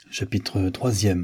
Chapitre 3.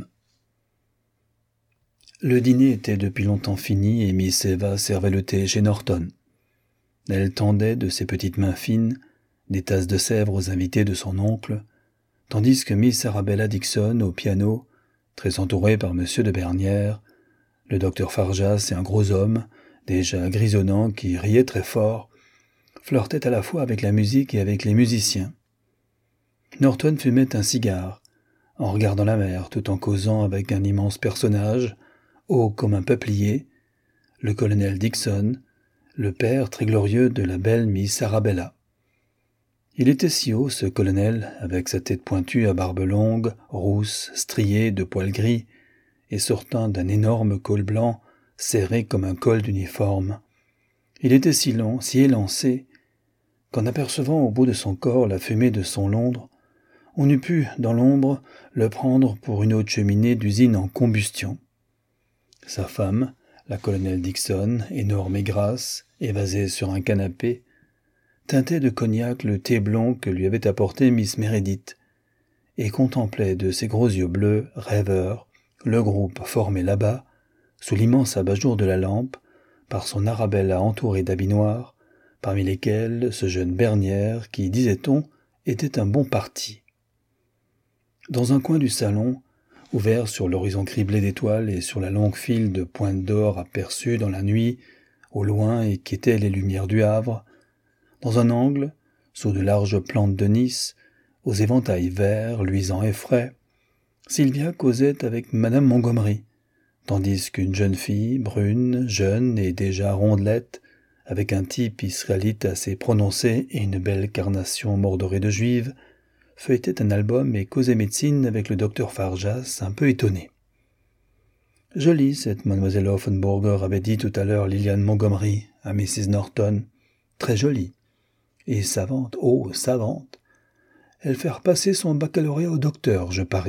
Le dîner était depuis longtemps fini et Miss Eva servait le thé chez Norton. Elle tendait de ses petites mains fines des tasses de sèvres aux invités de son oncle, tandis que Miss Arabella Dixon, au piano, très entourée par M. de Bernières, le docteur Farjas et un gros homme, déjà grisonnant, qui riait très fort, flirtait à la fois avec la musique et avec les musiciens. Norton fumait un cigare, en regardant la mer tout en causant avec un immense personnage, haut comme un peuplier, le colonel Dixon, le père très glorieux de la belle Miss Arabella. Il était si haut, ce colonel, avec sa tête pointue à barbe longue, rousse, striée de poils gris, et sortant d'un énorme col blanc, serré comme un col d'uniforme. Il était si long, si élancé, qu'en apercevant au bout de son corps la fumée de son Londres, on eût pu, dans l'ombre, le prendre pour une haute cheminée d'usine en combustion. Sa femme, la colonel Dixon, énorme et grasse, évasée sur un canapé, teintait de cognac le thé blond que lui avait apporté Miss Meredith, et contemplait de ses gros yeux bleus, rêveurs, le groupe formé là-bas, sous l'immense abat-jour de la lampe, par son Arabella entourée d'habits noirs, parmi lesquels ce jeune Bernières qui, disait-on, était un bon parti. Dans un coin du salon, ouvert sur l'horizon criblé d'étoiles et sur la longue file de pointes d'or aperçues dans la nuit, au loin et qui étaient les lumières du Havre, dans un angle, sous de larges plantes de Nice, aux éventails verts, luisants et frais, Sylvia causait avec Madame Montgomery, tandis qu'une jeune fille, brune, jeune et déjà rondelette, avec un type israélite assez prononcé et une belle carnation mordorée de juive, feuilletait un album et causait médecine avec le docteur Farjas, un peu étonné. « Jolie, cette mademoiselle Offenburger, avait dit tout à l'heure Liliane Montgomery à Mrs. Norton. Très jolie. Et savante, oh, savante. Elle fait repasser son baccalauréat au docteur, je parie. »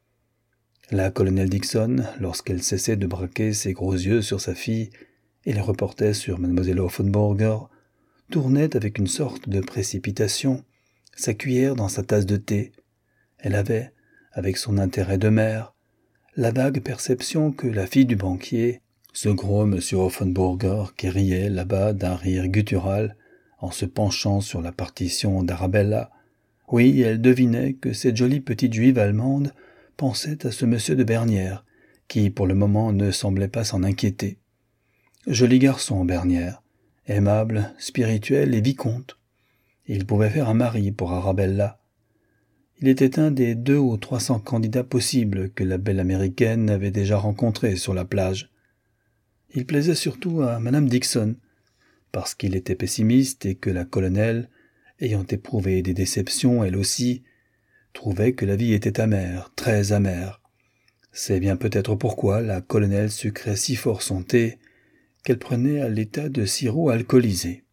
La colonel Dixon, lorsqu'elle cessait de braquer ses gros yeux sur sa fille et les reportait sur mademoiselle Offenburger, tournait avec une sorte de précipitation sa cuillère dans sa tasse de thé. Elle avait, avec son intérêt de mère, la vague perception que la fille du banquier, ce gros monsieur Offenburger qui riait là-bas d'un rire guttural en se penchant sur la partition d'Arabella, oui, elle devinait que cette jolie petite juive allemande pensait à ce monsieur de Bernières, qui pour le moment ne semblait pas s'en inquiéter. Joli garçon, Bernières, aimable, spirituel et vicomte. Il pouvait faire un mari pour Arabella. Il était un des 200 ou 300 candidats possibles que la belle américaine avait déjà rencontrés sur la plage. Il plaisait surtout à Madame Dixon, parce qu'il était pessimiste et que la colonelle, ayant éprouvé des déceptions elle aussi, trouvait que la vie était amère, très amère. C'est bien peut-être pourquoi la colonelle sucrait si fort son thé qu'elle prenait à l'état de sirop alcoolisé.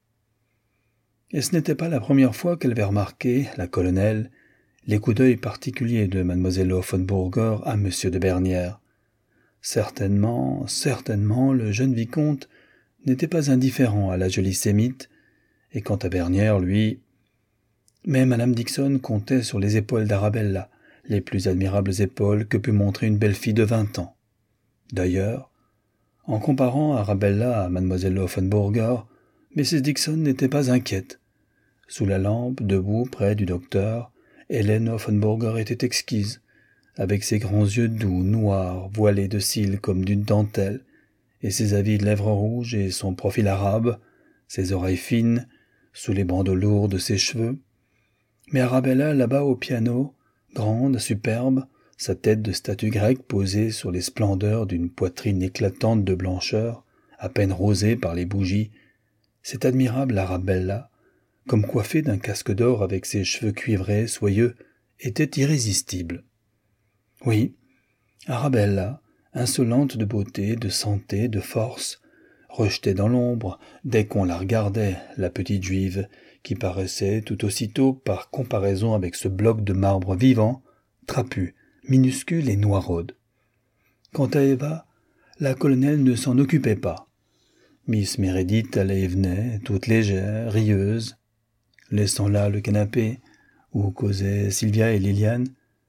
Et ce n'était pas la première fois qu'elle avait remarqué, la colonelle, les coups d'œil particuliers de mademoiselle Offenburger à monsieur de Bernières. Certainement, le jeune vicomte n'était pas indifférent à la jolie sémite, et quant à Bernières, lui... Mais madame Dixon comptait sur les épaules d'Arabella, les plus admirables épaules que put montrer une belle fille de 20 ans. D'ailleurs, en comparant Arabella à mademoiselle Offenburger, Mrs. Dixon n'était pas inquiète. Sous la lampe, debout près du docteur, Hélène Offenburger était exquise, avec ses grands yeux doux, noirs, voilés de cils comme d'une dentelle, et ses avides lèvres rouges et son profil arabe, ses oreilles fines, sous les bandeaux lourds de ses cheveux. Mais Arabella, là-bas au piano, grande, superbe, sa tête de statue grecque posée sur les splendeurs d'une poitrine éclatante de blancheur, à peine rosée par les bougies, cette admirable Arabella, comme coiffée d'un casque d'or avec ses cheveux cuivrés, soyeux, était irrésistible. Oui, Arabella, insolente de beauté, de santé, de force, rejetait dans l'ombre, dès qu'on la regardait, la petite juive, qui paraissait tout aussitôt, par comparaison avec ce bloc de marbre vivant, trapu, minuscule et noiraude. Quant à Eva, la colonelle ne s'en occupait pas. Miss Meredith allait et venait, toute légère, rieuse, laissant là le canapé, où causaient Sylvia et Liliane.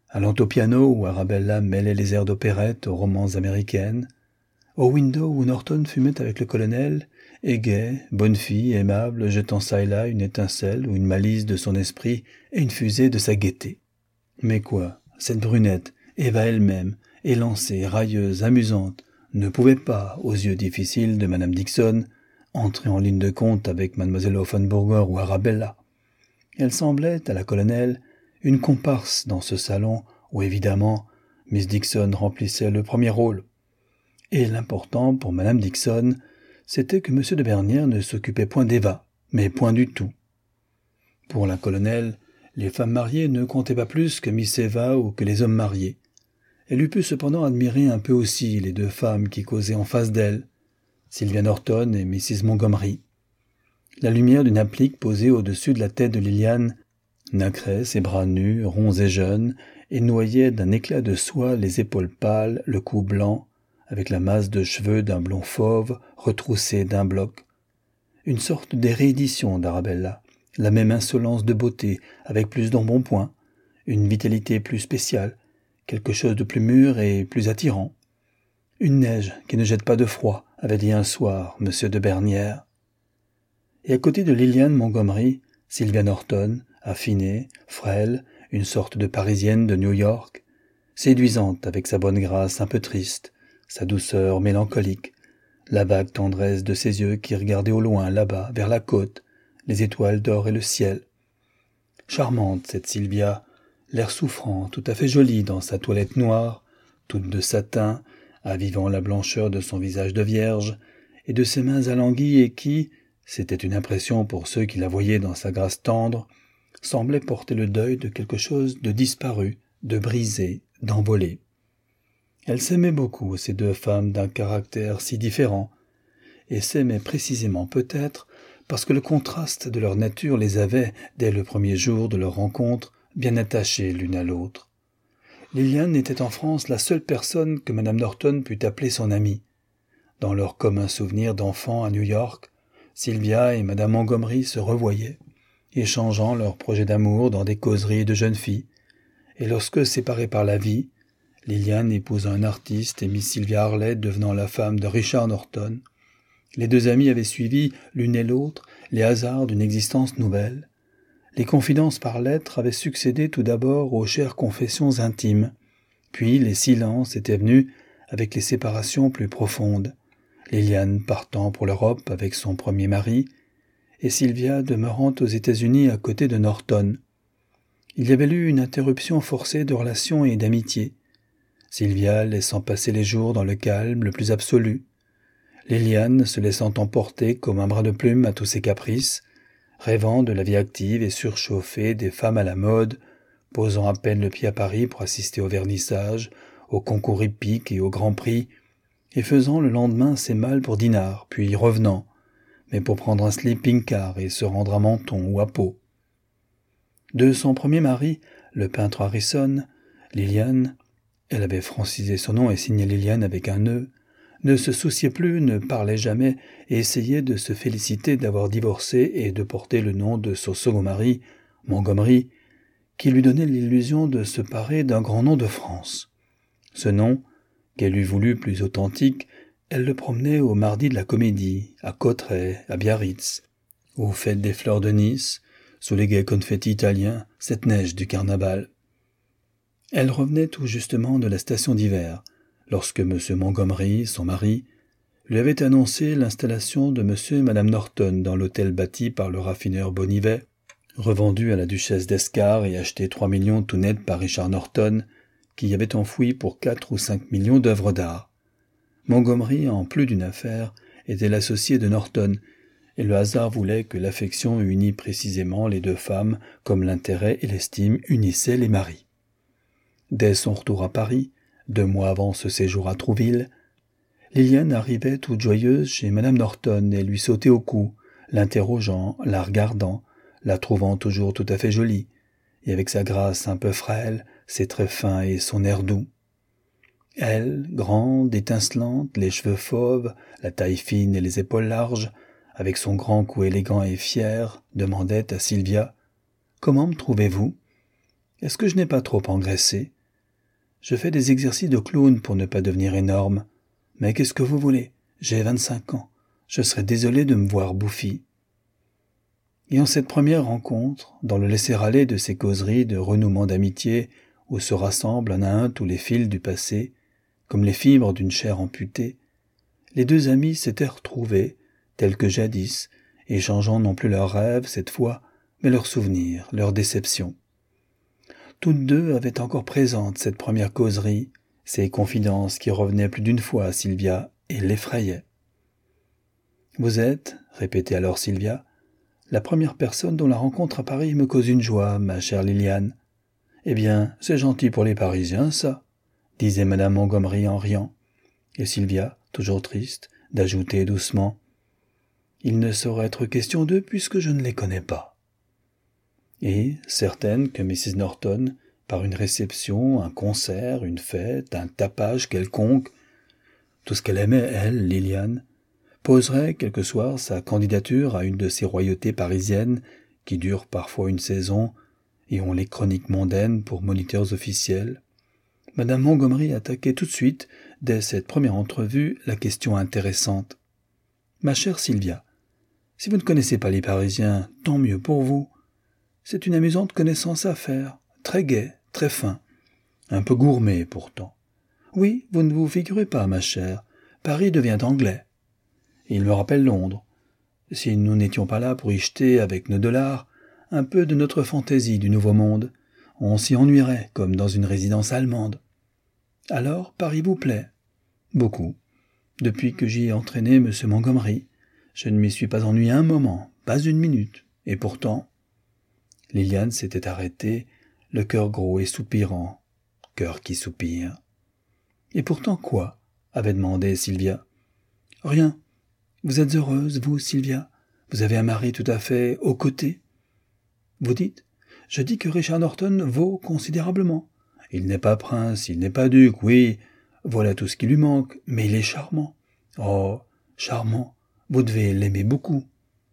allant au piano où Arabella mêlait les airs d'opérette aux romances américaines, au window où Norton fumait avec le colonel, et gai, bonne fille, aimable, jetant çà et là une étincelle ou une malice de son esprit et une fusée de sa gaieté. Mais quoi, cette brunette, Eva elle-même, élancée, railleuse, amusante, ne pouvait pas, aux yeux difficiles de Madame Dixon, entrer en ligne de compte avec Mademoiselle Offenburger ou Arabella. Elle semblait, à la colonelle, une comparse dans ce salon où, évidemment, Miss Dixon remplissait le premier rôle. Et l'important pour Madame Dixon, c'était que M. de Bernières ne s'occupait point d'Eva, mais point du tout. Pour la colonelle, les femmes mariées ne comptaient pas plus que Miss Eva ou que les hommes mariés. Elle eût pu cependant admirer un peu aussi les deux femmes qui causaient en face d'elle, Sylvia Norton et Mrs. Montgomery. La lumière d'une applique posée au-dessus de la tête de Liliane nacrait ses bras nus, ronds et jeunes, et noyait d'un éclat de soie les épaules pâles, le cou blanc, avec la masse de cheveux d'un blond fauve retroussé d'un bloc. Une sorte de réédition d'Arabella, la même insolence de beauté, avec plus d'embonpoint, une vitalité plus spéciale, quelque chose de plus mûr et plus attirant. Une neige qui ne jette pas de froid, avait dit un soir M. de Bernières. Et à côté de Liliane Montgomery, Sylvia Norton, affinée, frêle, une sorte de Parisienne de New York, séduisante avec sa bonne grâce un peu triste, sa douceur mélancolique, la vague tendresse de ses yeux qui regardaient au loin, là-bas, vers la côte, les étoiles d'or et le ciel. Charmante, cette Sylvia, l'air souffrant, tout à fait jolie dans sa toilette noire, toute de satin, avivant la blancheur de son visage de vierge, et de ses mains alanguies et qui, c'était une impression pour ceux qui la voyaient dans sa grâce tendre, semblait porter le deuil de quelque chose de disparu, de brisé, d'envolé. Elles s'aimaient beaucoup, ces deux femmes d'un caractère si différent, et s'aimaient précisément peut-être parce que le contraste de leur nature les avait, dès le premier jour de leur rencontre, bien attachées l'une à l'autre. Liliane était en France la seule personne que Madame Norton pût appeler son amie. Dans leur commun souvenir d'enfants à New York, Sylvia et Madame Montgomery se revoyaient, échangeant leurs projets d'amour dans des causeries de jeunes filles, et lorsque, séparées par la vie, Liliane épousa un artiste et Miss Sylvia Harley devenant la femme de Richard Norton, les deux amies avaient suivi, l'une et l'autre, les hasards d'une existence nouvelle. Les confidences par lettres avaient succédé tout d'abord aux chères confessions intimes, puis les silences étaient venus avec les séparations plus profondes, Liliane partant pour l'Europe avec son premier mari, et Sylvia demeurant aux États-Unis à côté de Norton. Il y avait eu une interruption forcée de relations et d'amitié, Sylvia laissant passer les jours dans le calme le plus absolu, Liliane se laissant emporter comme un bras de plume à tous ses caprices, rêvant de la vie active et surchauffée des femmes à la mode, posant à peine le pied à Paris pour assister au vernissage, aux concours hippiques et aux grands prix, et faisant le lendemain ses malles pour Dinard, puis revenant, mais pour prendre un sleeping-car et se rendre à Menton ou à Pau. De son premier mari, le peintre Harrison, Liliane, elle avait francisé son nom et signé Liliane avec un E, ne se souciait plus, ne parlait jamais et essayait de se féliciter d'avoir divorcé et de porter le nom de son second mari, Montgomery, qui lui donnait l'illusion de se parer d'un grand nom de France. Ce nom, qu'elle eût voulu plus authentique, elle le promenait au mardi de la Comédie, à Cauterets, à Biarritz, aux fêtes des Fleurs de Nice, sous les gais confettis italiens, cette neige du carnaval. Elle revenait tout justement de la station d'hiver, lorsque M. Montgomery, son mari, lui avait annoncé l'installation de M. et Mme Norton dans l'hôtel bâti par le raffineur Bonivet, revendu à la duchesse d'Escars et acheté 3 millions tout net par Richard Norton, qui y avait enfoui pour 4 ou 5 millions d'œuvres d'art. Montgomery, en plus d'une affaire, était l'associé de Norton, et le hasard voulait que l'affection unît précisément les deux femmes comme l'intérêt et l'estime unissaient les maris. Dès son retour à Paris, 2 mois avant ce séjour à Trouville, Liliane arrivait toute joyeuse chez Madame Norton et lui sautait au cou, l'interrogeant, la regardant, la trouvant toujours tout à fait jolie, et avec sa grâce un peu frêle, ses traits fins et son air doux. Elle, grande, étincelante, les cheveux fauves, la taille fine et les épaules larges, avec son grand cou élégant et fier, demandait à Sylvia « Comment me trouvez-vous ? Est-ce que je n'ai pas trop engraissé ? Je fais des exercices de clown pour ne pas devenir énorme. Mais qu'est-ce que vous voulez? J'ai 25 ans. Je serais désolé de me voir bouffi. » Et en cette première rencontre, dans le laisser-aller de ces causeries de renouement d'amitié où se rassemblent un à un tous les fils du passé, comme les fibres d'une chair amputée, les deux amis s'étaient retrouvés, tels que jadis, échangeant non plus leurs rêves cette fois, mais leurs souvenirs, leurs déceptions. Toutes deux avaient encore présente cette première causerie, ces confidences qui revenaient plus d'une fois à Sylvia et l'effrayaient. « Vous êtes, répétait alors Sylvia, la première personne dont la rencontre à Paris me cause une joie, ma chère Liliane. »« Eh bien, c'est gentil pour les Parisiens, ça, » disait madame Montgomery en riant. Et Sylvia, toujours triste, d'ajouter doucement, « Il ne saurait être question d'eux puisque je ne les connais pas. » Et, certaine que Mrs. Norton, par une réception, un concert, une fête, un tapage quelconque, tout ce qu'elle aimait, elle, Liliane, poserait quelque soir sa candidature à une de ces royautés parisiennes qui durent parfois une saison et ont les chroniques mondaines pour moniteurs officiels, madame Montgomery attaquait tout de suite, dès cette première entrevue, la question intéressante. « Ma chère Sylvia, si vous ne connaissez pas les Parisiens, tant mieux pour vous. C'est une amusante connaissance à faire, très gai, très fin, un peu gourmet pourtant. Oui, vous ne vous figurez pas, ma chère, Paris devient anglais. Il me rappelle Londres. Si nous n'étions pas là pour y jeter, avec nos dollars, un peu de notre fantaisie du Nouveau Monde, on s'y ennuierait, comme dans une résidence allemande. Alors, Paris vous plaît? Beaucoup. Depuis que j'y ai entraîné M. Montgomery, je ne m'y suis pas ennuyé un moment, pas une minute. Et pourtant... » Liliane s'était arrêtée, le cœur gros et soupirant. Cœur qui soupire. « Et pourtant quoi ?» avait demandé Sylvia. « Rien. Vous êtes heureuse, vous, Sylvia? Vous avez un mari tout à fait aux côtés. » « Vous dites? Je dis que Richard Norton vaut considérablement. Il n'est pas prince, il n'est pas duc, oui, voilà tout ce qui lui manque, mais il est charmant. Oh, charmant, vous devez l'aimer beaucoup. »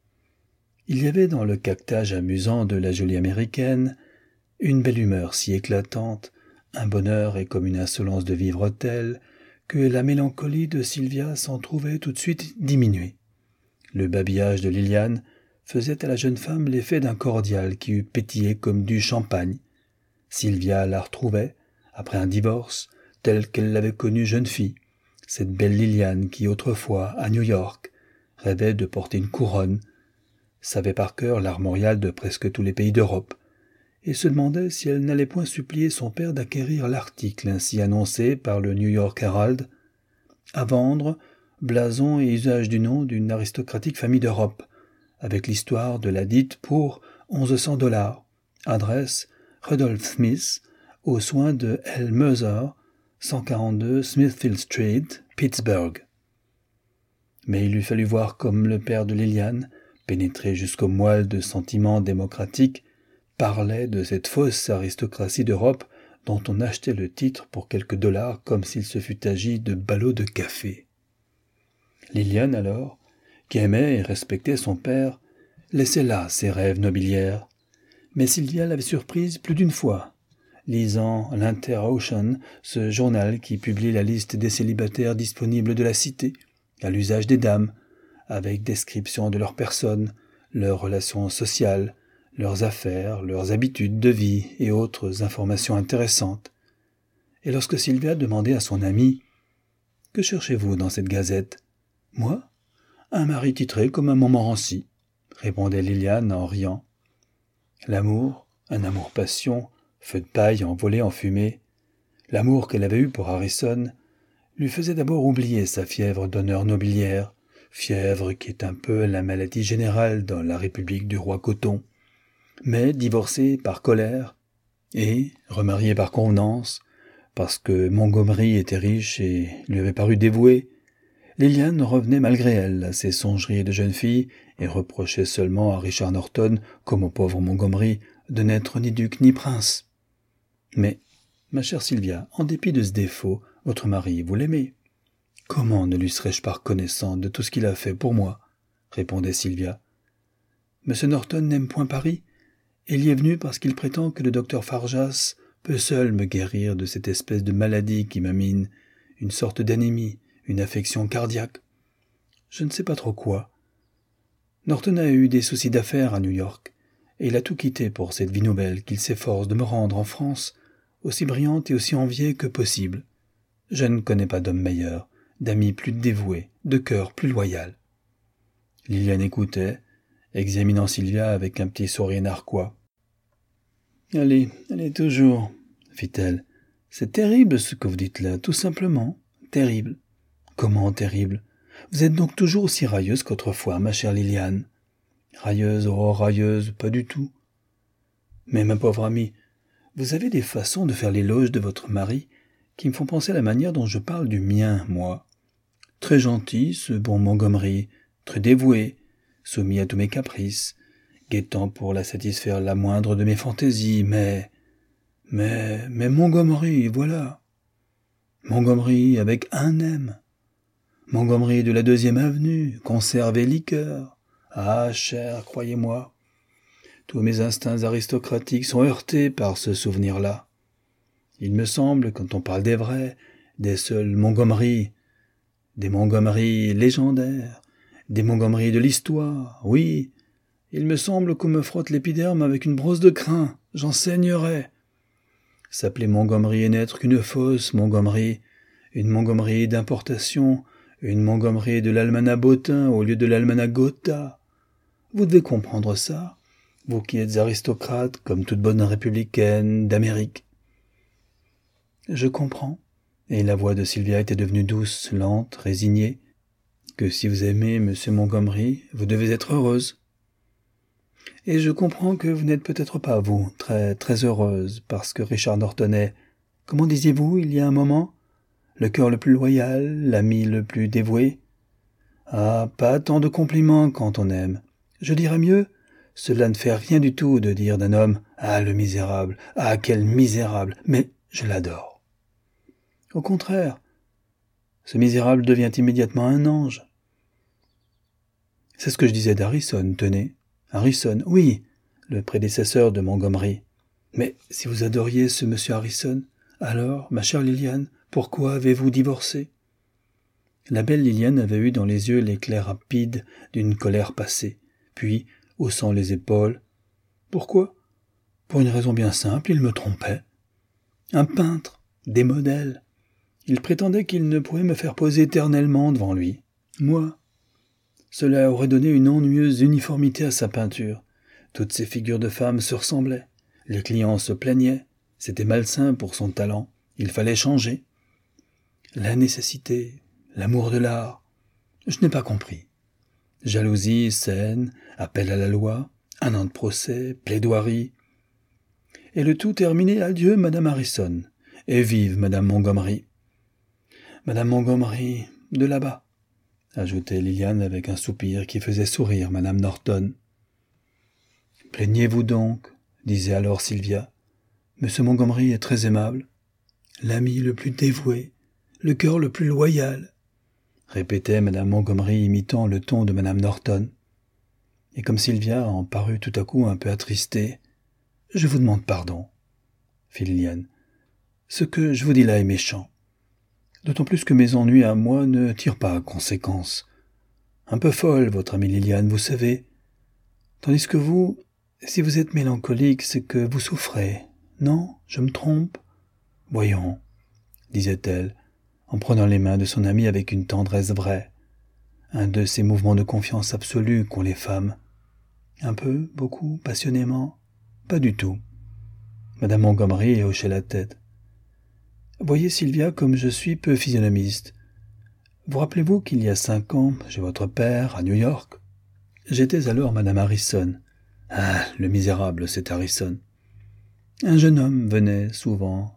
Il y avait dans le caquetage amusant de la jolie américaine une belle humeur si éclatante, un bonheur et comme une insolence de vivre telle que la mélancolie de Sylvia s'en trouvait tout de suite diminuée. Le babillage de Liliane faisait à la jeune femme l'effet d'un cordial qui eût pétillé comme du champagne. Sylvia la retrouvait, après un divorce, telle qu'elle l'avait connue jeune fille, cette belle Liliane qui autrefois, à New York, rêvait de porter une couronne, savait par cœur l'armorial de presque tous les pays d'Europe, et se demandait si elle n'allait point supplier son père d'acquérir l'article ainsi annoncé par le New York Herald, à vendre, blason et usage du nom d'une aristocratique famille d'Europe, avec l'histoire de la dite pour $1100, adresse Rudolph Smith, aux soins de L. Mercer, 142 Smithfield Street, Pittsburgh. Mais il eût fallu voir comme le père de Liliane, pénétré jusqu'au moelle de sentiments démocratiques, parlait de cette fausse aristocratie d'Europe dont on achetait le titre pour quelques dollars comme s'il se fût agi de ballots de café. Liliane, alors, qui aimait et respectait son père, laissait là ses rêves nobiliaires. Mais Sylvia l'avait surprise plus d'une fois, lisant l'Inter-Ocean, ce journal qui publie la liste des célibataires disponibles de la cité, à l'usage des dames, avec description de leurs personnes, leurs relations sociales, leurs affaires, leurs habitudes de vie et autres informations intéressantes. Et lorsque Sylvia demandait à son amie « Que cherchez-vous dans cette gazette ?»« Moi ? Un mari titré comme un Montmorency, » répondait Liliane en riant. L'amour, un amour-passion, feu de paille envolé en fumée, l'amour qu'elle avait eu pour Harrison, lui faisait d'abord oublier sa fièvre d'honneur nobiliaire, fièvre qui est un peu la maladie générale dans la République du roi Coton. Mais divorcée par colère et remariée par convenance, parce que Montgomery était riche et lui avait paru dévoué, Liliane revenait malgré elle à ses songeries de jeune fille et reprochait seulement à Richard Norton, comme au pauvre Montgomery, de n'être ni duc ni prince. « Mais, ma chère Sylvia, en dépit de ce défaut, votre mari, vous l'aimez. »« Comment ne lui serais-je pas reconnaissante de tout ce qu'il a fait pour moi ?» répondait Sylvia. « M. Norton n'aime point Paris. Il y est venu parce qu'il prétend que le docteur Farjas peut seul me guérir de cette espèce de maladie qui m'amine, une sorte d'anémie, une affection cardiaque. Je ne sais pas trop quoi. Norton a eu des soucis d'affaires à New York, et il a tout quitté pour cette vie nouvelle qu'il s'efforce de me rendre en France, aussi brillante et aussi enviée que possible. Je ne connais pas d'homme meilleur, d'ami plus dévoué, de cœur plus loyal. Liliane écoutait, examinant Sylvia avec un petit sourire narquois. « Allez toujours, fit-elle. C'est terrible ce que vous dites là, tout simplement. Terrible. Comment terrible? Vous êtes donc toujours aussi railleuse qu'autrefois, ma chère Liliane. Railleuse, oh railleuse, pas du tout. Mais ma pauvre amie, vous avez des façons de faire l'éloge de votre mari qui me font penser à la manière dont je parle du mien, moi. Très gentil, ce bon Montgomery, très dévoué, soumis à tous mes caprices, guettant pour la satisfaire la moindre de mes fantaisies, mais Montgomery, voilà. Montgomery avec un M. Montgomery de la 2e avenue, conserve et liqueur. Ah, cher, croyez-moi, tous mes instincts aristocratiques sont heurtés par ce souvenir-là. Il me semble, quand on parle des vrais, des seuls Montgomery, des Montgomery légendaires, des Montgomery de l'histoire, oui, il me semble qu'on me frotte l'épiderme avec une brosse de crin, j'en saignerais. S'appeler Montgomery et n'être qu'une fausse Montgomery, une Montgomery d'importation, une Montgomery de l'almanach Bottin au lieu de l'almanach Gotha. Vous devez comprendre ça, vous qui êtes aristocrate comme toute bonne républicaine d'Amérique. Je comprends, et la voix de Sylvia était devenue douce, lente, résignée, que si vous aimez M. Montgomery, vous devez être heureuse. Et je comprends que vous n'êtes peut-être pas, vous, très, très heureuse, parce que Richard Norton est, comment disiez-vous il y a un moment, le cœur le plus loyal, l'ami le plus dévoué. Ah, pas tant de compliments quand on aime. Je dirais mieux, cela ne fait rien du tout de dire d'un homme « Ah, le misérable, ah, quel misérable !» Mais je l'adore. Au contraire, ce misérable devient immédiatement un ange. C'est ce que je disais d'Harrison, tenez. Harrison, oui, le prédécesseur de Montgomery. Mais si vous adoriez ce monsieur Harrison, alors, ma chère Liliane, pourquoi avez-vous divorcé? La belle Liliane avait eu dans les yeux l'éclair rapide d'une colère passée, puis, haussant les épaules, « Pourquoi? Pour une raison bien simple, il me trompait. Un peintre, des modèles. Il prétendait qu'il ne pouvait me faire poser éternellement devant lui. Moi, cela aurait donné une ennuyeuse uniformité à sa peinture. Toutes ces figures de femmes se ressemblaient. Les clients se plaignaient. C'était malsain pour son talent. Il fallait changer. La nécessité, l'amour de l'art. Je n'ai pas compris. Jalousie, scène, appel à la loi, un an de procès, plaidoirie. Et le tout terminé, adieu, Madame Harrison. Et vive Madame Montgomery. Madame Montgomery, de là-bas, ajoutait Liliane avec un soupir qui faisait sourire Madame Norton. Plaignez-vous donc, disait alors Sylvia. Monsieur Montgomery est très aimable. L'ami le plus dévoué, le cœur le plus loyal, répétait Madame Montgomery imitant le ton de Madame Norton. Et comme Sylvia en parut tout à coup un peu attristée, « Je vous demande pardon, » fit Liliane. « Ce que je vous dis là est méchant. D'autant plus que mes ennuis à moi ne tirent pas à conséquence. Un peu folle, votre amie Liliane, vous savez. Tandis que vous, si vous êtes mélancolique, c'est que vous souffrez. Non, je me trompe? Voyons, disait-elle, en prenant les mains de son amie avec une tendresse vraie. Un de ces mouvements de confiance absolue qu'ont les femmes. Un peu, beaucoup, passionnément? Pas du tout. Madame Montgomery hochait la tête. Voyez, Sylvia, comme je suis peu physionomiste. Vous rappelez-vous qu'il y a 5 ans, chez votre père, à New York? J'étais alors Madame Harrison. Ah, le misérable, c'est Harrison. Un jeune homme venait souvent,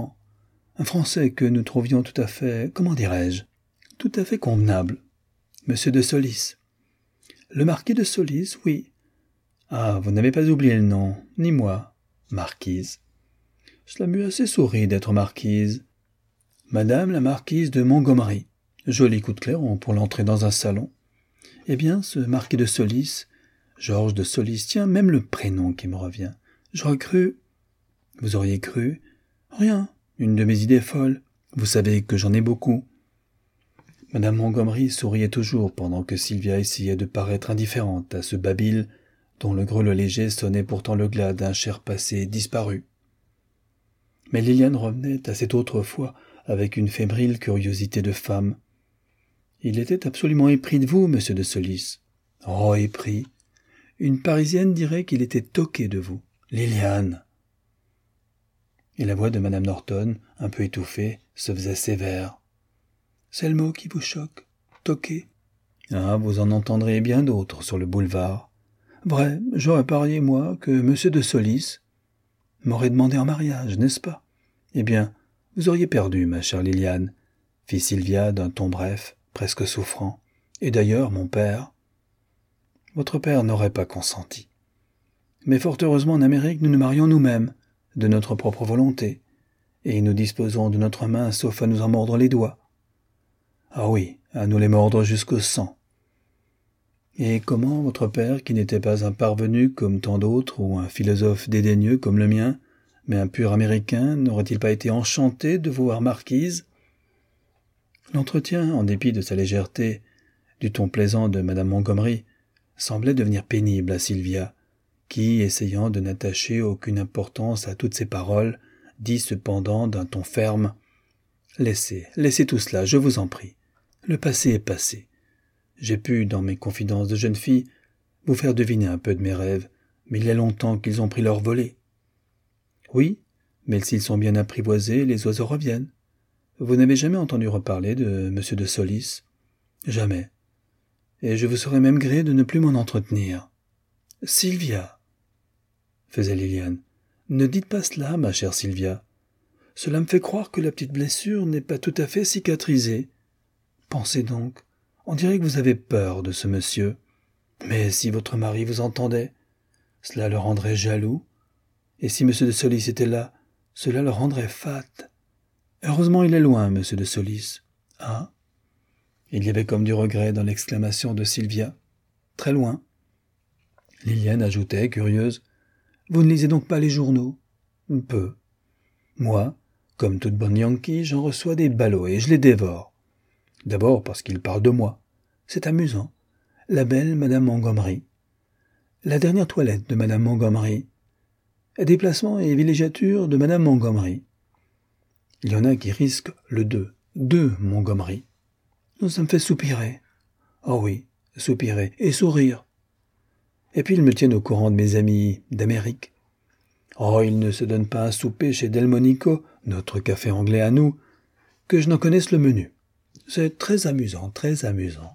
un Français que nous trouvions tout à fait, comment dirais-je, tout à fait convenable. Monsieur de Solis. Le marquis de Solis, oui. Ah, vous n'avez pas oublié le nom, ni moi, marquise. Cela m'eût assez souri d'être marquise. Madame la marquise de Montgomery. Joli coup de clairon pour l'entrer dans un salon. Eh bien, ce marquis de Solis, Georges de Solis, tiens, même le prénom qui me revient. J'aurais cru... Vous auriez cru Rien, une de mes idées folles. Vous savez que j'en ai beaucoup. Madame Montgomery souriait toujours pendant que Sylvia essayait de paraître indifférente à ce babil dont le grelot léger sonnait pourtant le glas d'un cher passé disparu. Mais Liliane revenait à cette autre fois avec une fébrile curiosité de femme. Il était absolument épris de vous, monsieur de Solis. Oh, épris. Une Parisienne dirait qu'il était toqué de vous. Liliane. Et la voix de madame Norton, un peu étouffée, se faisait sévère. C'est le mot qui vous choque, toqué. Ah, vous en entendrez bien d'autres sur le boulevard. Vrai, j'aurais parié, moi, que monsieur de Solis m'aurait demandé en mariage, n'est-ce pas? Eh bien, vous auriez perdu, ma chère Liliane, fit Sylvia d'un ton bref, presque souffrant. Et d'ailleurs, mon père... Votre père n'aurait pas consenti. Mais fort heureusement, en Amérique, nous nous marions nous-mêmes, de notre propre volonté, et nous disposons de notre main sauf à nous en mordre les doigts. Ah oui, à nous les mordre jusqu'au sang. Et comment votre père, qui n'était pas un parvenu comme tant d'autres, ou un philosophe dédaigneux comme le mien, mais un pur Américain, n'aurait-il pas été enchanté de vous voir marquise? L'entretien, en dépit de sa légèreté, du ton plaisant de madame Montgomery, semblait devenir pénible à Sylvia, qui, essayant de n'attacher aucune importance à toutes ces paroles, dit cependant d'un ton ferme « Laissez tout cela, je vous en prie. Le passé est passé. J'ai pu, dans mes confidences de jeune fille, vous faire deviner un peu de mes rêves, mais il y a longtemps qu'ils ont pris leur volée. Oui, mais s'ils sont bien apprivoisés, les oiseaux reviennent. Vous n'avez jamais entendu reparler de M. de Solis? Jamais. Et je vous serais même gré de ne plus m'en entretenir. Sylvia, faisait Liliane, ne dites pas cela, ma chère Sylvia. Cela me fait croire que la petite blessure n'est pas tout à fait cicatrisée. Pensez donc, on dirait que vous avez peur de ce monsieur. Mais si votre mari vous entendait, cela le rendrait jaloux. Et si M. de Solis était là, cela le rendrait fat. Heureusement, il est loin, M. de Solis. Ah? Il y avait comme du regret dans l'exclamation de Sylvia. Très loin. Liliane ajoutait, curieuse, « Vous ne lisez donc pas les journaux ?»« Peu. Moi, comme toute bonne Yankee, j'en reçois des ballots et je les dévore. D'abord parce qu'ils parlent de moi. C'est amusant. La belle Madame Montgomery. La dernière toilette de Madame Montgomery. Déplacement et villégiature de Madame Montgomery. Il y en a qui risquent le deux Montgomery. Ça me fait soupirer. Oh oui, soupirer et sourire. Et puis ils me tiennent au courant de mes amis d'Amérique. Oh, ils ne se donnent pas un souper chez Delmonico, notre café anglais à nous, que je n'en connaisse le menu. C'est très amusant, très amusant.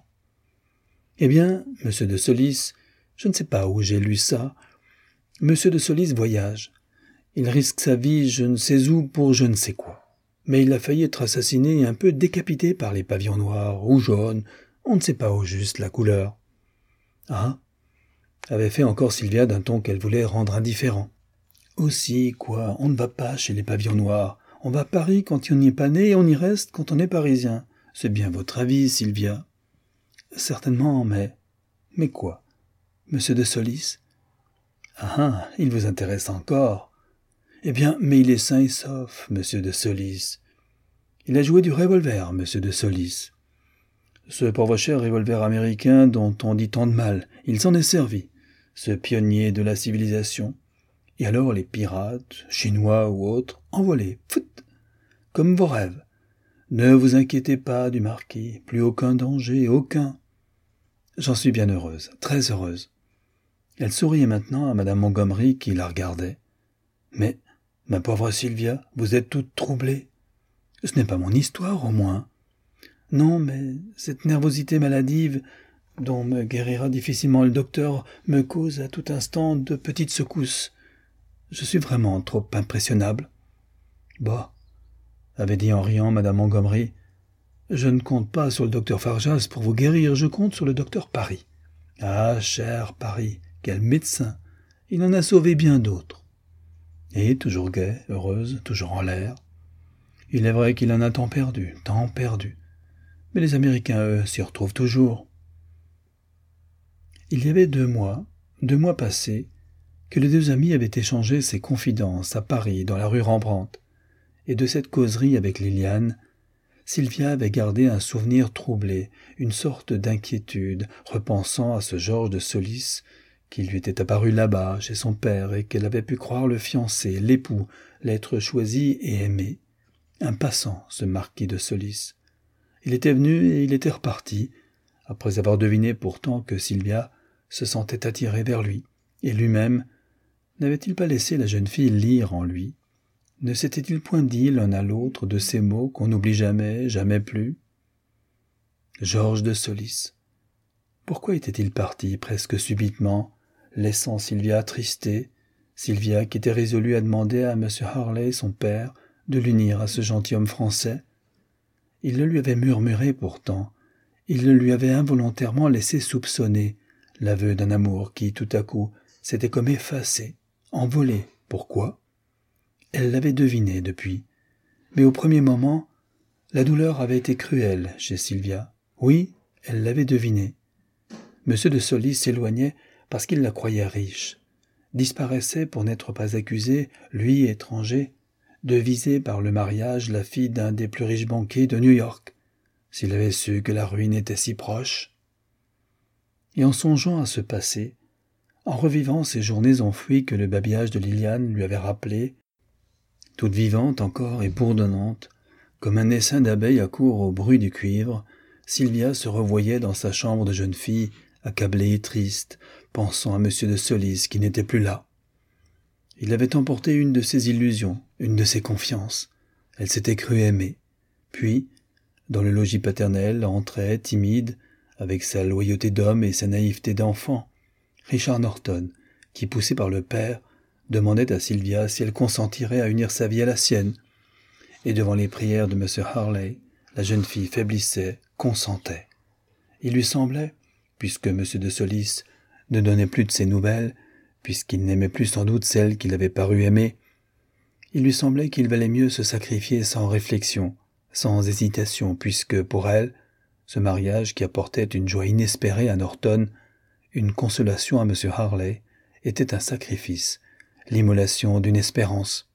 Eh bien, monsieur de Solis, je ne sais pas où j'ai lu ça. Monsieur de Solis voyage. Il risque sa vie je ne sais où pour je ne sais quoi. Mais il a failli être assassiné et un peu décapité par les pavillons noirs ou jaunes, on ne sait pas au juste la couleur. Ah, avait fait encore Sylvia d'un ton qu'elle voulait rendre indifférent. Aussi, quoi, on ne va pas chez les pavillons noirs. On va à Paris quand on n'y est pas né et on y reste quand on est parisien. C'est bien votre avis, Sylvia. Certainement, mais... Mais quoi? Monsieur de Solis? Ah, il vous intéresse encore. Eh bien, mais il est sain et sauf, monsieur de Solis. Il a joué du revolver, monsieur de Solis. Ce pauvre cher revolver américain dont on dit tant de mal, il s'en est servi, ce pionnier de la civilisation. Et alors les pirates, chinois ou autres, envolés, fout, comme vos rêves. Ne vous inquiétez pas du marquis, plus aucun danger, aucun. J'en suis bien heureuse, très heureuse. Elle souriait maintenant à madame Montgomery qui la regardait. Mais, ma pauvre Sylvia, vous êtes toute troublée. Ce n'est pas mon histoire, au moins. Non, mais cette nervosité maladive, dont me guérira difficilement le docteur, me cause à tout instant de petites secousses. Je suis vraiment trop impressionnable. Bah, avait dit en riant madame Montgomery, je ne compte pas sur le docteur Farjas pour vous guérir, je compte sur le docteur Paris. Ah, cher Paris, quel médecin! Il en a sauvé bien d'autres. Et toujours gaie, heureuse, toujours en l'air. Il est vrai qu'il en a tant perdu. Mais les Américains, eux, s'y retrouvent toujours. Il y avait 2 mois passés, que les 2 amis avaient échangé ces confidences à Paris, dans la rue Rembrandt, et de cette causerie avec Liliane, Sylvia avait gardé un souvenir troublé, une sorte d'inquiétude, repensant à ce Georges de Solis qui lui était apparu là-bas, chez son père, et qu'elle avait pu croire le fiancé, l'époux, l'être choisi et aimé. Un passant, ce marquis de Solis. Il était venu et il était reparti, après avoir deviné pourtant que Sylvia se sentait attirée vers lui, et lui-même n'avait-il pas laissé la jeune fille lire en lui? Ne s'était-il point dit l'un à l'autre de ces mots qu'on n'oublie jamais, jamais plus? Georges de Solis. Pourquoi était-il parti presque subitement, laissant Sylvia attristée, Sylvia qui était résolue à demander à M. Harley, son père, de l'unir à ce gentilhomme français? Il le lui avait murmuré pourtant, il le lui avait involontairement laissé soupçonner, l'aveu d'un amour qui, tout à coup, s'était comme effacé, envolé. Pourquoi? Elle l'avait deviné depuis. Mais au premier moment, la douleur avait été cruelle chez Sylvia. Oui, elle l'avait deviné. M. de Solis s'éloignait parce qu'il la croyait riche, disparaissait pour n'être pas accusé, lui étranger, de viser par le mariage la fille d'un des plus riches banquiers de New York, s'il avait su que la ruine était si proche. Et en songeant à ce passé, en revivant ces journées enfouies que le babillage de Liliane lui avait rappelées, toute vivante encore et bourdonnante, comme un essaim d'abeilles accourt au bruit du cuivre, Sylvia se revoyait dans sa chambre de jeune fille, accablée et triste, pensant à M. de Solis qui n'était plus là. Il avait emporté une de ses illusions, une de ses confiances. Elle s'était crue aimée. Puis, dans le logis paternel, entrait, timide, avec sa loyauté d'homme et sa naïveté d'enfant, Richard Norton, qui, poussé par le père, demandait à Sylvia si elle consentirait à unir sa vie à la sienne. Et devant les prières de M. Harley, la jeune fille faiblissait, consentait. Il lui semblait, puisque M. de Solis ne donnait plus de ses nouvelles, puisqu'il n'aimait plus sans doute celle qu'il avait paru aimer, il lui semblait qu'il valait mieux se sacrifier sans réflexion, sans hésitation, puisque pour elle, ce mariage qui apportait une joie inespérée à Norton, une consolation à M. Harley, était un sacrifice, l'immolation d'une espérance.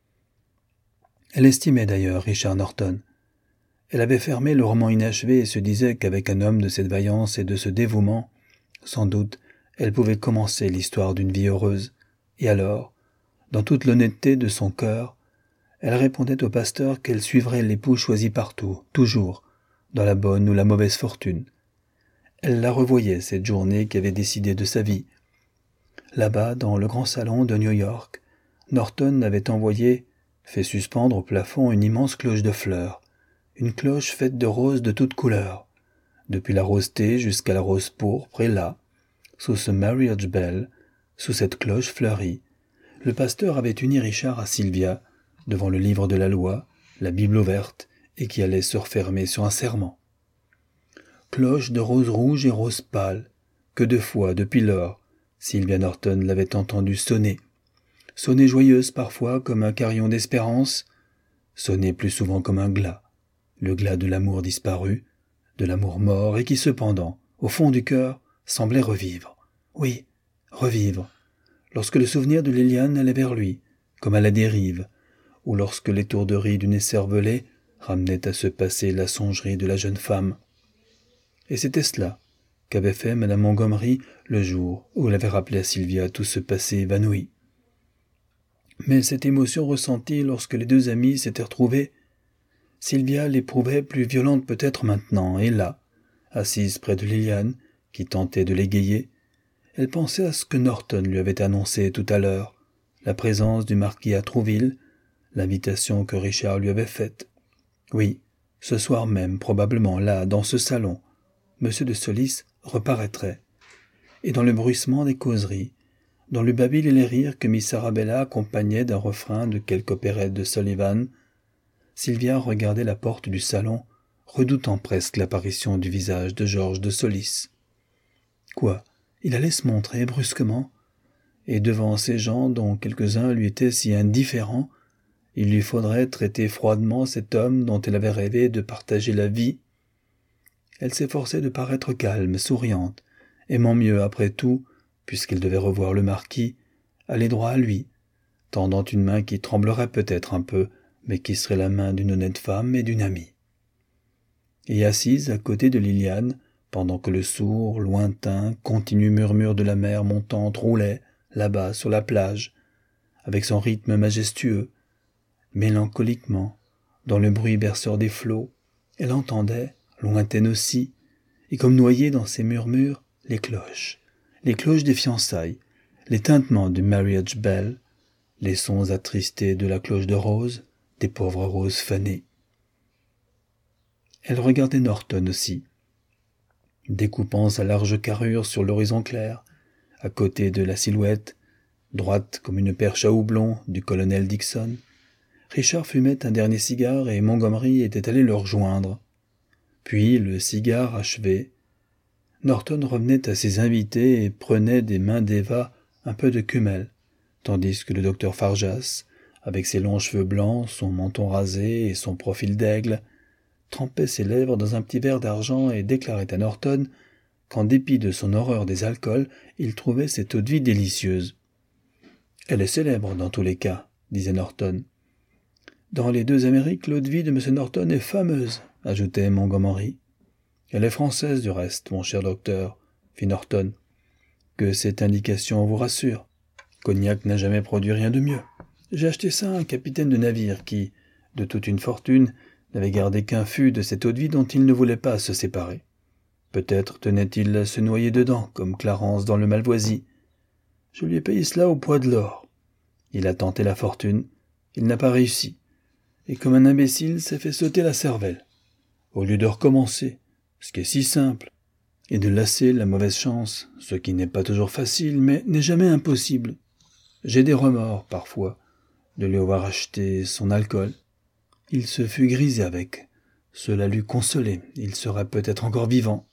Elle estimait d'ailleurs Richard Norton. Elle avait fermé le roman inachevé et se disait qu'avec un homme de cette vaillance et de ce dévouement, sans doute, elle pouvait commencer l'histoire d'une vie heureuse. Et alors, dans toute l'honnêteté de son cœur, elle répondait au pasteur qu'elle suivrait l'époux choisi partout, toujours, dans la bonne ou la mauvaise fortune. Elle la revoyait, cette journée qui avait décidé de sa vie. Là-bas, dans le grand salon de New York, Norton avait fait suspendre au plafond une immense cloche de fleurs, une cloche faite de roses de toutes couleurs, depuis la rose thé jusqu'à la rose pourpre, et là, sous ce marriage bell, sous cette cloche fleurie, le pasteur avait uni Richard à Sylvia, devant le livre de la loi, la Bible ouverte, et qui allait se refermer sur un serment. Cloche de rose rouge et rose pâle, que 2 fois, depuis lors, Sylvia Norton l'avait entendue sonner. Sonner joyeuse parfois comme un carillon d'espérance, sonner plus souvent comme un glas, le glas de l'amour disparu, de l'amour mort et qui cependant, au fond du cœur, semblait revivre. Oui, revivre, lorsque le souvenir de Liliane allait vers lui, comme à la dérive, ou lorsque l'étourderie d'une écervelée ramenait à ce passé la songerie de la jeune femme. Et c'était cela qu'avait fait Madame Montgomery le jour où elle avait rappelé à Sylvia tout ce passé évanoui. Mais cette émotion ressentie lorsque les 2 amis s'étaient retrouvés, Sylvia l'éprouvait plus violente peut-être maintenant, et là, assise près de Liliane, qui tentait de l'égayer, elle pensait à ce que Norton lui avait annoncé tout à l'heure, la présence du marquis à Trouville, l'invitation que Richard lui avait faite. Oui, ce soir même, probablement, là, dans ce salon, M. de Solis reparaîtrait. Et dans le bruissement des causeries, dans le babil et les rires que Miss Arabella accompagnait d'un refrain de quelque opérette de Sullivan, Sylvia regardait la porte du salon, redoutant presque l'apparition du visage de Georges de Solis. Quoi, il allait se montrer brusquement, et devant ces gens dont quelques-uns lui étaient si indifférents, il lui faudrait traiter froidement cet homme dont elle avait rêvé de partager la vie. Elle s'efforçait de paraître calme, souriante, aimant mieux après tout, puisqu'elle devait revoir le marquis, aller droit à lui, tendant une main qui tremblerait peut-être un peu, mais qui serait la main d'une honnête femme et d'une amie. Et assise à côté de Liliane, pendant que le sourd, lointain, continu murmure de la mer montante roulait, là-bas, sur la plage, avec son rythme majestueux, mélancoliquement, dans le bruit berceur des flots, elle entendait, lointaine aussi, et comme noyée dans ses murmures, les cloches des fiançailles, les tintements du marriage bell, les sons attristés de la cloche de rose, des pauvres roses fanées. Elle regardait Norton aussi, découpant sa large carrure sur l'horizon clair, à côté de la silhouette, droite comme une perche à houblon, du colonel Dixon. Richard fumait un dernier cigare et Montgomery était allé le rejoindre. Puis, le cigare achevé, Norton revenait à ses invités et prenait des mains d'Eva un peu de kümmel, tandis que le docteur Farjas, avec ses longs cheveux blancs, son menton rasé et son profil d'aigle, trempait ses lèvres dans un petit verre d'argent et déclarait à Norton qu'en dépit de son horreur des alcools, il trouvait cette eau-de-vie délicieuse. « Elle est célèbre dans tous les cas, » disait Norton. « Dans les deux Amériques, l'eau-de-vie de M. Norton est fameuse, » ajoutait Montgomery. « Elle est française du reste, mon cher docteur, » fit Norton. « Que cette indication vous rassure. Cognac n'a jamais produit rien de mieux. J'ai acheté ça à un capitaine de navire qui, de toute une fortune, n'avait gardé qu'un fût de cette eau-de-vie dont il ne voulait pas se séparer. Peut-être tenait-il à se noyer dedans, comme Clarence dans le Malvoisie. Je lui ai payé cela au poids de l'or. Il a tenté la fortune, il n'a pas réussi, et comme un imbécile s'est fait sauter la cervelle. Au lieu de recommencer, ce qui est si simple, et de lasser la mauvaise chance, ce qui n'est pas toujours facile, mais n'est jamais impossible. J'ai des remords, parfois, de lui avoir acheté son alcool. Il se fut grisé avec. Cela l'eût consolé, il serait peut-être encore vivant.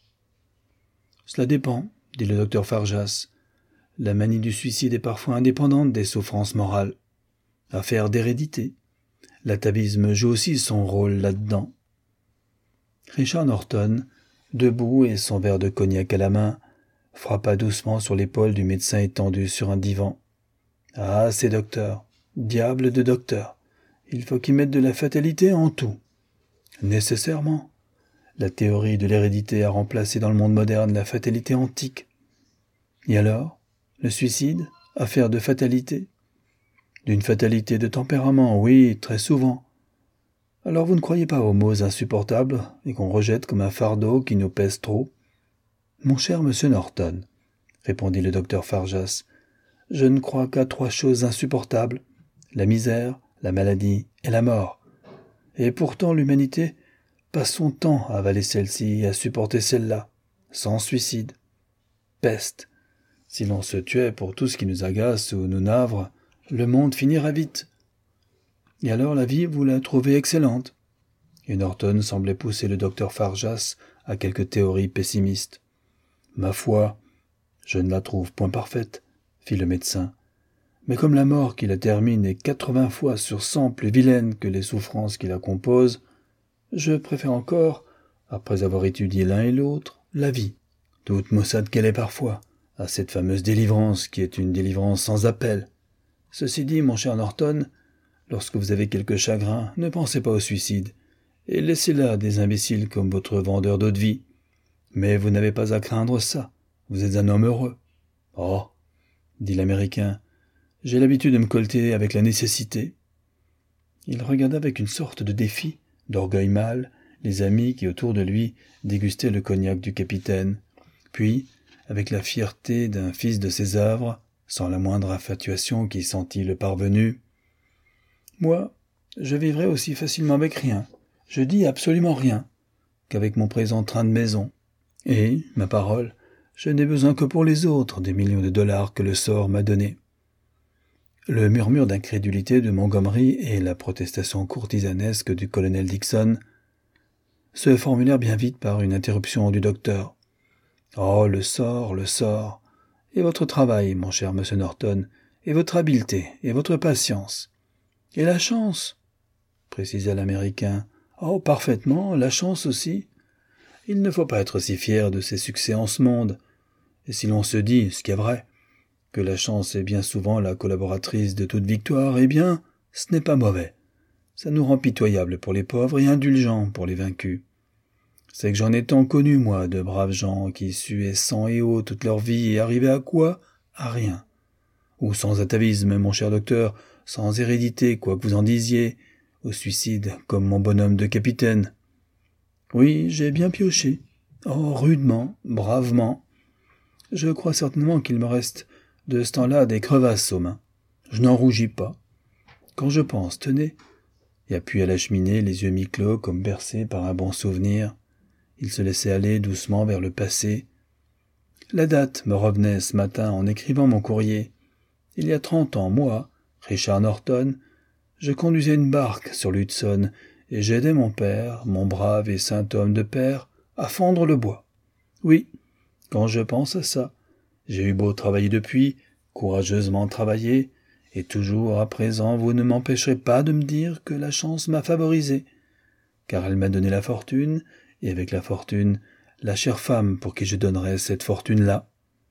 Cela dépend, dit le docteur Farjas. La manie du suicide est parfois indépendante des souffrances morales. Affaire d'hérédité. L'atavisme joue aussi son rôle là-dedans. Richard Norton, debout et son verre de cognac à la main, frappa doucement sur l'épaule du médecin étendu sur un divan. « Ah, ces docteurs, diable de docteurs, il faut qu'ils mettent de la fatalité en tout. Nécessairement. La théorie de l'hérédité a remplacé dans le monde moderne la fatalité antique. Et alors, le suicide, affaire de fatalité? D'une fatalité de tempérament, oui, très souvent. Alors vous ne croyez pas aux maux insupportables et qu'on rejette comme un fardeau qui nous pèse trop? Mon cher monsieur Norton, répondit le docteur Farjas, je ne crois qu'à 3 choses insupportables, la misère, la maladie et la mort. Et pourtant l'humanité passe son temps à avaler celle-ci et à supporter celle-là, sans suicide. Peste! Si l'on se tuait pour tout ce qui nous agace ou nous navre, le monde finirait vite. Et alors la vie, vous la trouvez excellente. Et Norton semblait pousser le docteur Farjas à quelques théories pessimistes. Ma foi, je ne la trouve point parfaite, fit le médecin. Mais comme la mort qui la termine est 80 fois sur 100 plus vilaine que les souffrances qui la composent, je préfère encore, après avoir étudié l'un et l'autre, la vie, toute maussade qu'elle est parfois, à cette fameuse délivrance qui est une délivrance sans appel. Ceci dit, mon cher Norton, lorsque vous avez quelque chagrin, ne pensez pas au suicide, et laissez là des imbéciles comme votre vendeur d'eau-de-vie. Mais vous n'avez pas à craindre ça, vous êtes un homme heureux. Oh, dit l'Américain, j'ai l'habitude de me colter avec la nécessité. Il regarda avec une sorte de défi, d'orgueil mâle, les amis qui autour de lui dégustaient le cognac du capitaine, puis, avec la fierté d'un fils de ses œuvres, sans la moindre infatuation qui sentit le parvenu, « Moi, je vivrai aussi facilement avec rien, je dis absolument rien, qu'avec mon présent train de maison. Et, ma parole, je n'ai besoin que pour les autres des millions de dollars que le sort m'a donnés. » Le murmure d'incrédulité de Montgomery et la protestation courtisanesque du colonel Dixon se formulèrent bien vite par une interruption du docteur. « Oh, le sort, et votre travail, mon cher monsieur Norton, et votre habileté, et votre patience. Et la chance, précisa l'Américain. Oh, parfaitement, la chance aussi. Il ne faut pas être si fier de ses succès en ce monde. Et si l'on se dit, ce qui est vrai, que la chance est bien souvent la collaboratrice de toute victoire, eh bien, ce n'est pas mauvais. Ça nous rend pitoyables pour les pauvres et indulgents pour les vaincus. C'est que j'en ai tant connu, moi, de braves gens qui suaient sang et eau toute leur vie et arrivaient à quoi? À rien. Ou sans atavisme, mon cher docteur, sans hérédité, quoi que vous en disiez, au suicide, comme mon bonhomme de capitaine. Oui, j'ai bien pioché. Oh, rudement, bravement. Je crois certainement qu'il me reste de ce temps-là des crevasses aux mains. Je n'en rougis pas. Quand je pense, tenez, et appuie à la cheminée, les yeux mi-clos comme bercés par un bon souvenir, il se laissait aller doucement vers le passé. La date me revenait ce matin en écrivant mon courrier. Il y a 30 ans, moi, Richard Norton, je conduisais une barque sur l'Hudson et j'aidais mon père, mon brave et saint homme de père, à fendre le bois. Oui, quand je pense à ça, j'ai eu beau travailler depuis, courageusement travailler, et toujours à présent vous ne m'empêcherez pas de me dire que la chance m'a favorisé, car elle m'a donné la fortune, et avec la fortune, la chère femme pour qui je donnerais cette fortune-là.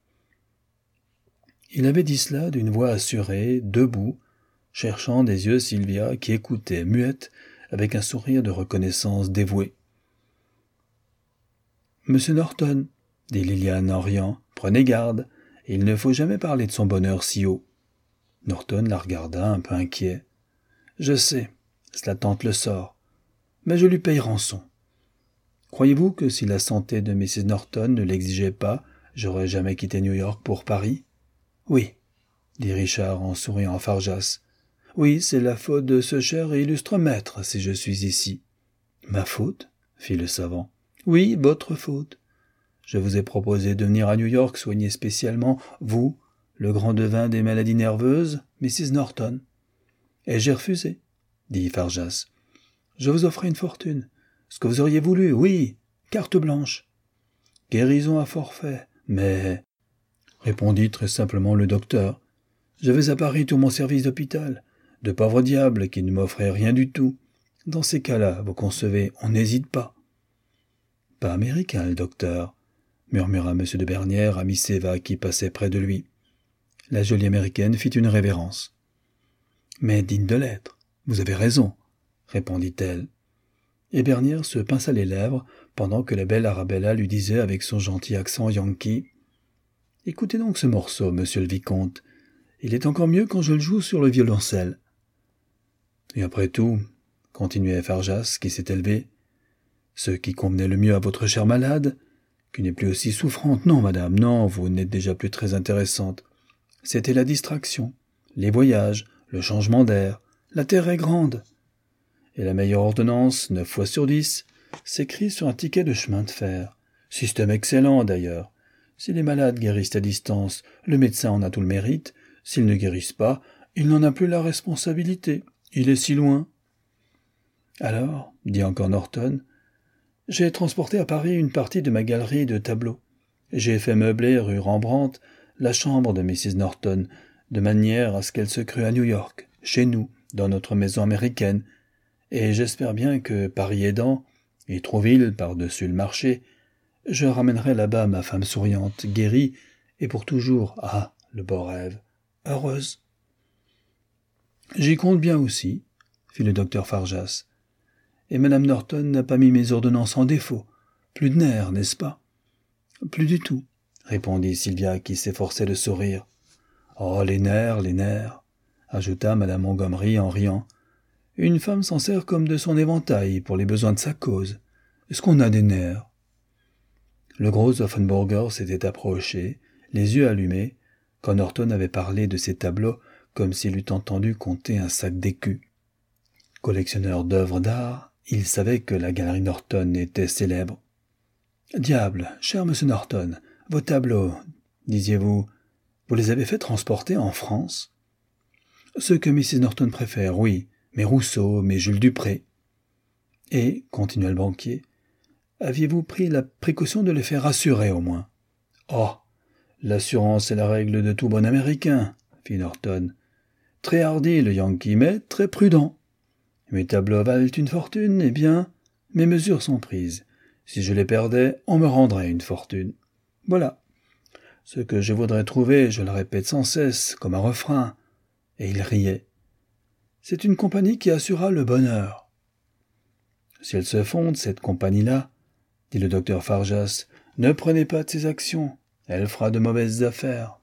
Il avait dit cela d'une voix assurée, debout, cherchant des yeux Sylvia qui écoutait, muette, avec un sourire de reconnaissance dévouée. « Monsieur Norton, dit Lilian en riant, prenez garde, il ne faut jamais parler de son bonheur si haut. » Norton la regarda un peu inquiet. « Je sais, cela tente le sort, mais je lui paye rançon. Croyez-vous que si la santé de Mrs. Norton ne l'exigeait pas, j'aurais jamais quitté New York pour Paris? »« Oui, dit Richard en souriant à Farjas. Oui, c'est la faute de ce cher et illustre maître si je suis ici. »« Ma faute ?» fit le savant. « Oui, votre faute. Je vous ai proposé de venir à New York soigner spécialement, vous, le grand devin des maladies nerveuses, Mrs. Norton. »« Et j'ai refusé, dit Farjas. Je vous offrais une fortune. Ce que vous auriez voulu, oui, carte blanche. Guérison à forfait, mais... » répondit très simplement le docteur. « J'avais à Paris tout mon service d'hôpital, de pauvres diables qui ne m'offraient rien du tout. Dans ces cas-là, vous concevez, on n'hésite pas. »« Pas américain, le docteur, » murmura M. de Bernières à Miss Eva qui passait près de lui. La jolie américaine fit une révérence. « Mais digne de l'être, vous avez raison, » répondit-elle. Et Bernières se pinça les lèvres pendant que la belle Arabella lui disait avec son gentil accent yankee « Écoutez donc ce morceau, monsieur le vicomte. Il est encore mieux quand je le joue sur le violoncelle. » Et après tout, continuait Farjas qui s'est élevé, ce qui convenait le mieux à votre chère malade, qui n'est plus aussi souffrante, non, madame, non, vous n'êtes déjà plus très intéressante. C'était la distraction, les voyages, le changement d'air, la terre est grande. Et la meilleure ordonnance, 9 fois sur 10, s'écrit sur un ticket de chemin de fer. Système excellent, d'ailleurs. Si les malades guérissent à distance, le médecin en a tout le mérite. S'ils ne guérissent pas, il n'en a plus la responsabilité. Il est si loin. Alors, dit encore Norton, j'ai transporté à Paris une partie de ma galerie de tableaux. J'ai fait meubler rue Rembrandt la chambre de Mrs. Norton, de manière à ce qu'elle se crût à New York, chez nous, dans notre maison américaine, et j'espère bien que, Paris aidant, et Trouville par-dessus le marché, je ramènerai là-bas ma femme souriante, guérie, et pour toujours, ah, le beau rêve, heureuse. J'y compte bien aussi, fit le docteur Farjas. Et Madame Norton n'a pas mis mes ordonnances en défaut. Plus de nerfs, n'est-ce pas? Plus du tout, répondit Sylvia qui s'efforçait de sourire. Oh, les nerfs, ajouta Madame Montgomery en riant. Une femme s'en sert comme de son éventail pour les besoins de sa cause. Est-ce qu'on a des nerfs? Le gros Offenburger s'était approché, les yeux allumés, quand Norton avait parlé de ses tableaux comme s'il eût entendu compter un sac d'écus. Collectionneur d'œuvres d'art, il savait que la galerie Norton était célèbre. « Diable, cher monsieur Norton, vos tableaux, disiez-vous, vous les avez fait transporter en France ?»« Ceux que Mrs. Norton préfère, oui, mes Rousseau, mes Jules Dupré. »« Et, continua le banquier, aviez-vous pris la précaution de les faire assurer au moins ?»« Oh, l'assurance est la règle de tout bon Américain, » fit Norton. « Très hardi le Yankee, mais très prudent. Mes tableaux valent une fortune, eh bien, mes mesures sont prises. Si je les perdais, on me rendrait une fortune. Voilà. Ce que je voudrais trouver, je le répète sans cesse, comme un refrain. » Et il riait. C'est une compagnie qui assurera le bonheur. » « Si elle se fonde, cette compagnie-là, dit le docteur Farjas, ne prenez pas de ses actions, elle fera de mauvaises affaires.